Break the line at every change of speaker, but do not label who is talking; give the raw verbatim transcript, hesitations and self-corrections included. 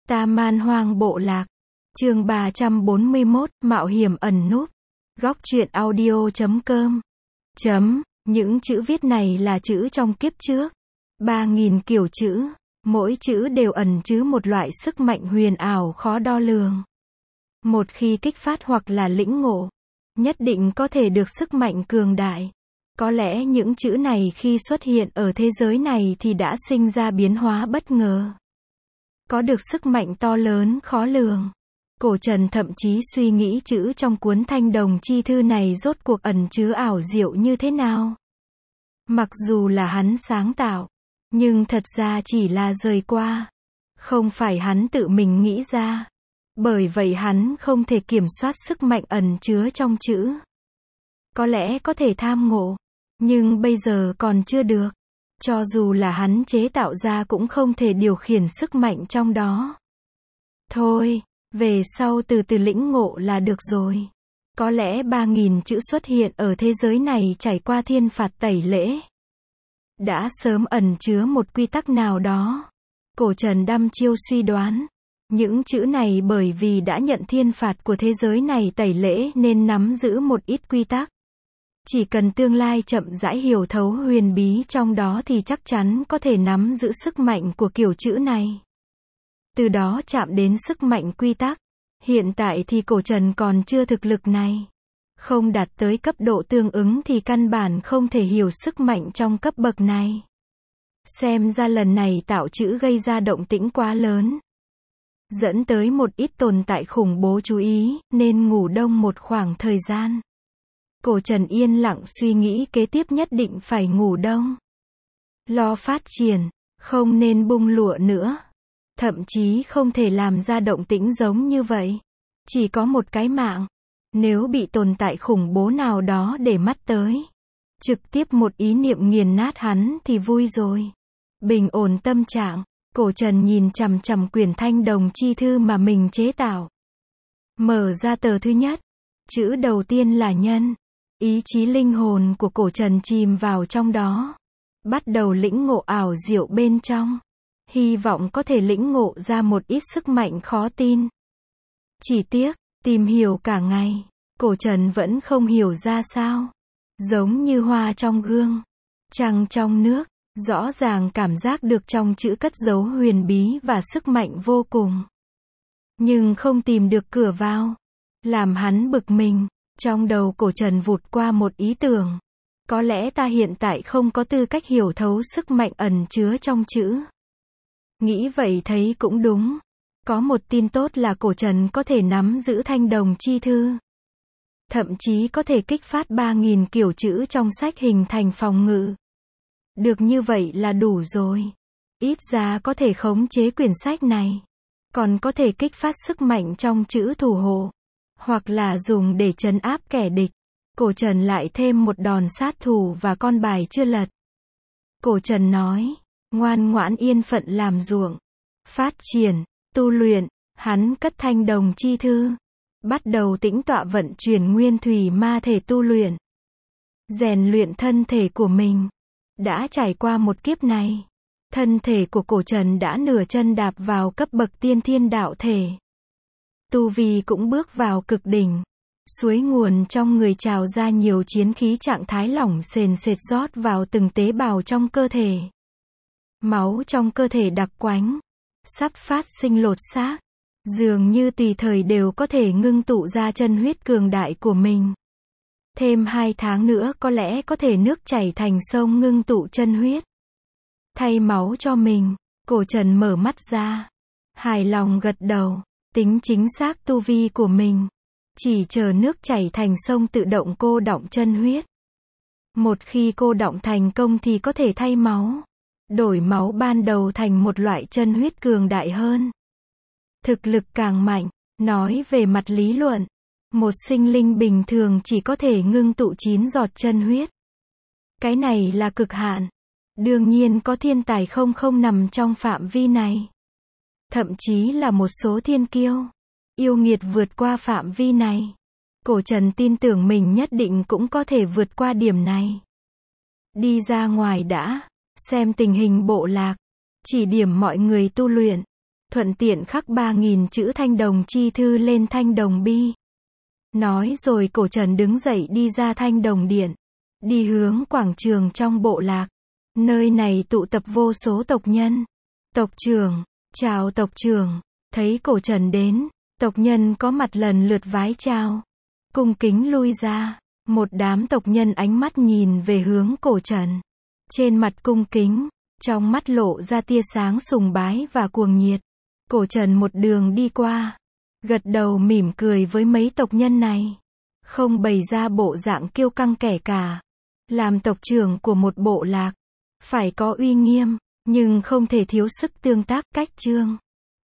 Ta Man Hoang Bộ Lạc. Chương ba trăm bốn mươi mốt, Mạo hiểm ẩn núp. Góc truyện audio chấm com. Chấm, những chữ viết này là chữ trong kiếp trước. Ba nghìn kiểu chữ, mỗi chữ đều ẩn chứa một loại sức mạnh huyền ảo khó đo lường. Một khi kích phát hoặc là lĩnh ngộ, nhất định có thể được sức mạnh cường đại. Có lẽ những chữ này khi xuất hiện ở thế giới này thì đã sinh ra biến hóa bất ngờ. Có được sức mạnh to lớn khó lường. Cổ Trần thậm chí suy nghĩ chữ trong cuốn Thanh Đồng Chi Thư này rốt cuộc ẩn chứa ảo diệu như thế nào. Mặc dù là hắn sáng tạo, nhưng thật ra chỉ là rời qua. Không phải hắn tự mình nghĩ ra. Bởi vậy hắn không thể kiểm soát sức mạnh ẩn chứa trong chữ. Có lẽ có thể tham ngộ, nhưng bây giờ còn chưa được. Cho dù là hắn chế tạo ra cũng không thể điều khiển sức mạnh trong đó. Thôi, về sau từ từ lĩnh ngộ là được rồi. Có lẽ ba nghìn chữ xuất hiện ở thế giới này trải qua thiên phạt tẩy lễ. Đã sớm ẩn chứa một quy tắc nào đó. Cổ Trần đăm chiêu suy đoán. Những chữ này bởi vì đã nhận thiên phạt của thế giới này tẩy lễ nên nắm giữ một ít quy tắc. Chỉ cần tương lai chậm rãi hiểu thấu huyền bí trong đó thì chắc chắn có thể nắm giữ sức mạnh của kiểu chữ này. Từ đó chạm đến sức mạnh quy tắc. Hiện tại thì Cổ Trần còn chưa thực lực này. Không đạt tới cấp độ tương ứng thì căn bản không thể hiểu sức mạnh trong cấp bậc này. Xem ra lần này tạo chữ gây ra động tĩnh quá lớn. Dẫn tới một ít tồn tại khủng bố chú ý, nên ngủ đông một khoảng thời gian. Cổ Trần yên lặng suy nghĩ kế tiếp nhất định phải ngủ đông. Lo phát triển, không nên bung lụa nữa. Thậm chí không thể làm ra động tĩnh giống như vậy. Chỉ có một cái mạng. Nếu bị tồn tại khủng bố nào đó để mắt tới. Trực tiếp một ý niệm nghiền nát hắn thì vui rồi. Bình ổn tâm trạng. Cổ Trần nhìn chằm chằm quyển Thanh Đồng Chi Thư mà mình chế tạo. Mở ra tờ thứ nhất. Chữ đầu tiên là nhân. Ý chí linh hồn của Cổ Trần chìm vào trong đó. Bắt đầu lĩnh ngộ ảo diệu bên trong. Hy vọng có thể lĩnh ngộ ra một ít sức mạnh khó tin. Chỉ tiếc, tìm hiểu cả ngày, Cổ Trần vẫn không hiểu ra sao. Giống như hoa trong gương, trăng trong nước, rõ ràng cảm giác được trong chữ cất giấu huyền bí và sức mạnh vô cùng. Nhưng không tìm được cửa vào. Làm hắn bực mình, trong đầu Cổ Trần vụt qua một ý tưởng. Có lẽ ta hiện tại không có tư cách hiểu thấu sức mạnh ẩn chứa trong chữ. Nghĩ vậy thấy cũng đúng. Có một tin tốt là Cổ Trần có thể nắm giữ Thanh Đồng Chi Thư. Thậm chí có thể kích phát ba nghìn kiểu chữ trong sách hình thành phòng ngự. Được như vậy là đủ rồi. Ít ra có thể khống chế quyển sách này. Còn có thể kích phát sức mạnh trong chữ thủ hộ. Hoặc là dùng để trấn áp kẻ địch. Cổ Trần lại thêm một đòn sát thủ và con bài chưa lật. Cổ Trần nói. Ngoan ngoãn yên phận làm ruộng. Phát triển, tu luyện, hắn cất Thanh Đồng Chi Thư. Bắt đầu tĩnh tọa vận chuyển nguyên thủy ma thể tu luyện. Rèn luyện thân thể của mình. Đã trải qua một kiếp này. Thân thể của Cổ Trần đã nửa chân đạp vào cấp bậc tiên thiên đạo thể. Tu vi cũng bước vào cực đỉnh. Suối nguồn trong người trào ra nhiều chiến khí trạng thái lỏng sền sệt rót vào từng tế bào trong cơ thể. Máu trong cơ thể đặc quánh. Sắp phát sinh lột xác. Dường như tùy thời đều có thể ngưng tụ ra chân huyết cường đại của mình. Thêm hai tháng nữa có lẽ có thể nước chảy thành sông ngưng tụ chân huyết. Thay máu cho mình. Cổ Trần mở mắt ra. Hài lòng gật đầu. Tính chính xác tu vi của mình. Chỉ chờ nước chảy thành sông tự động cô đọng chân huyết. Một khi cô đọng thành công thì có thể thay máu. Đổi máu ban đầu thành một loại chân huyết cường đại hơn. Thực lực càng mạnh. Nói về mặt lý luận. Một sinh linh bình thường chỉ có thể ngưng tụ chín giọt chân huyết. Cái này là cực hạn. Đương nhiên có thiên tài không không nằm trong phạm vi này. Thậm chí là một số thiên kiêu. Yêu nghiệt vượt qua phạm vi này. Cổ Trần tin tưởng mình nhất định cũng có thể vượt qua điểm này. Đi ra ngoài đã. Xem tình hình bộ lạc. Chỉ điểm mọi người tu luyện. thuận tiện khắc ba nghìn chữ thanh đồng chi thư lên thanh đồng bi. Nói rồi cổ trần đứng dậy đi ra thanh đồng điện, đi hướng quảng trường trong bộ lạc. Nơi này tụ tập vô số tộc nhân. Tộc trưởng, chào tộc trưởng. Thấy cổ trần đến, tộc nhân có mặt lần lượt vái chào, cung kính lui ra. Một đám tộc nhân ánh mắt nhìn về hướng cổ trần, trên mặt cung kính, trong mắt lộ ra tia sáng sùng bái và cuồng nhiệt. Cổ trần một đường đi qua, gật đầu mỉm cười với mấy tộc nhân này, không bày ra bộ dạng kiêu căng kẻ cả. Làm tộc trưởng của một bộ lạc, phải có uy nghiêm, nhưng không thể thiếu sức tương tác, cách chương.